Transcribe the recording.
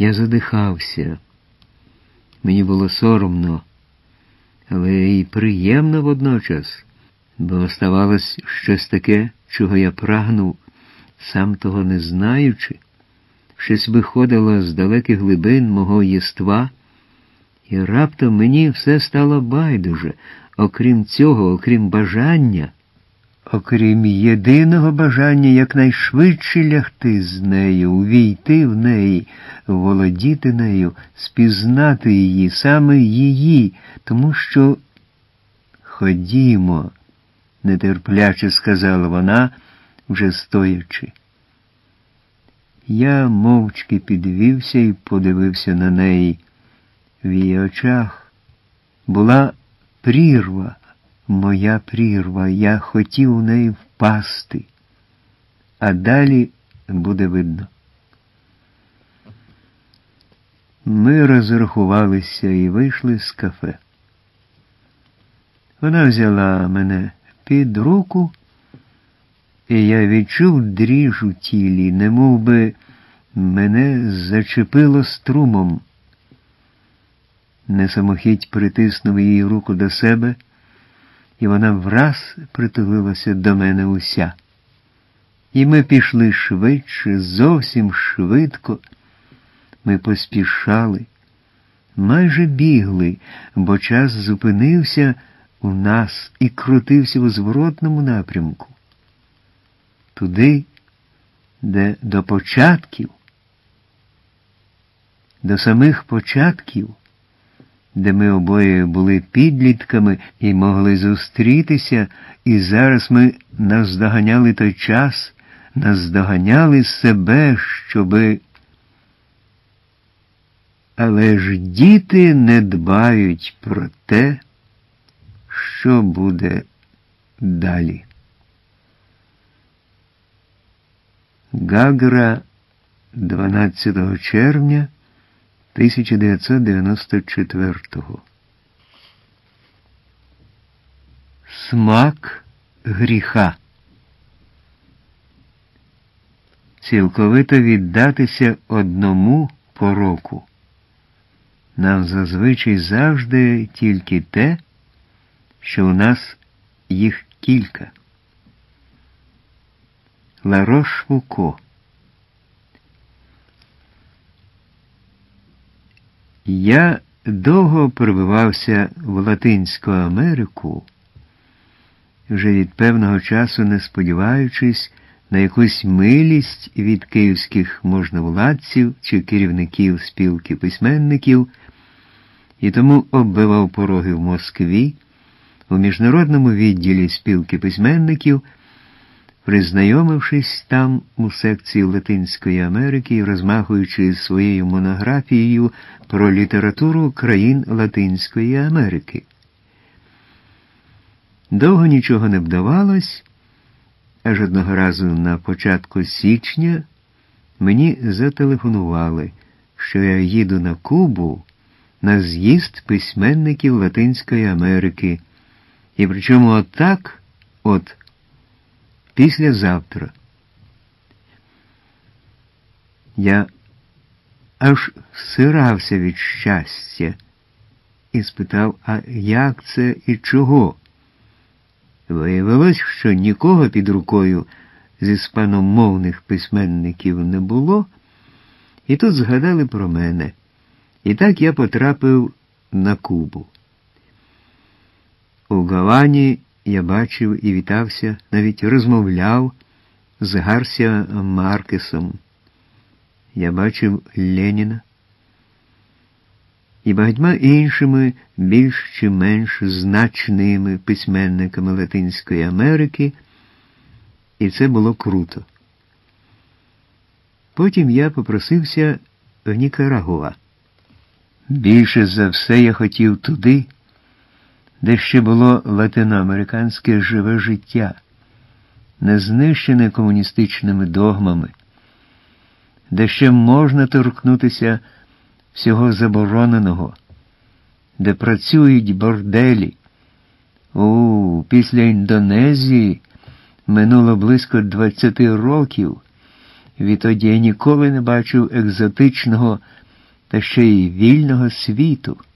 Я задихався. Мені було соромно, але й приємно водночас, бо оставалось щось таке, чого я прагнув, сам того не знаючи. Щось виходило з далеких глибин мого єства, і раптом мені все стало байдуже, окрім цього, окрім бажання, окрім єдиного бажання якнайшвидше лягти з нею, увійти в неї, володіти нею, спізнати її, саме її, тому що «Ходімо», нетерпляче сказала вона, вже стоячи. Я мовчки підвівся і подивився на неї. В її очах була прірва, моя прірва, я хотів у неї впасти, а далі буде видно. Ми розрахувалися і вийшли з кафе. Вона взяла мене під руку, і я відчув дріж у тілі, немов би мене зачепило струмом. Несамохіть притиснув її руку до себе, і вона враз притулилася до мене уся. І ми пішли швидше, зовсім швидко. Ми поспішали, майже бігли, бо час зупинився у нас і крутився у зворотному напрямку. Туди, де до початків, до самих початків, де ми обоє були підлітками і могли зустрітися, і зараз ми наздоганяли той час, наздоганяли себе, щоби... Але ж діти не дбають про те, що буде далі. Гагра, 12 червня 1994. Смак гріха. Цілковито віддатися одному пороку. Нам зазвичай завжди тільки те, що у нас їх кілька. Ла Рош-Фуко. Я довго перебивався в Латинську Америку, вже від певного часу не сподіваючись на якусь милість від київських можновладців чи керівників спілки письменників, і тому оббивав пороги в Москві, у міжнародному відділі спілки письменників, признайомившись там у секції Латинської Америки і розмахуючи своєю монографією про літературу країн Латинської Америки. Довго нічого не вдавалось, аж одного разу на початку січня мені зателефонували, що я їду на Кубу на з'їзд письменників Латинської Америки, і причому отак, післязавтра. Я аж всирався від щастя і спитав, а як це і чого? Виявилось, що нікого під рукою з іспаномовних письменників не було, і тут згадали про мене. І так я потрапив на Кубу. У Гавані я бачив і вітався, навіть розмовляв з Гарсіа Маркесом. Я бачив Леніна і багатьма іншими більш чи менш значними письменниками Латинської Америки, і це було круто. Потім я попросився в Нікарагуа. Більше за все я хотів туди, де ще було латиноамериканське живе життя, не знищене комуністичними догмами, де ще можна торкнутися всього забороненого, де працюють борделі. Після Індонезії минуло близько 20 років, відтоді я ніколи не бачив екзотичного та ще й вільного світу.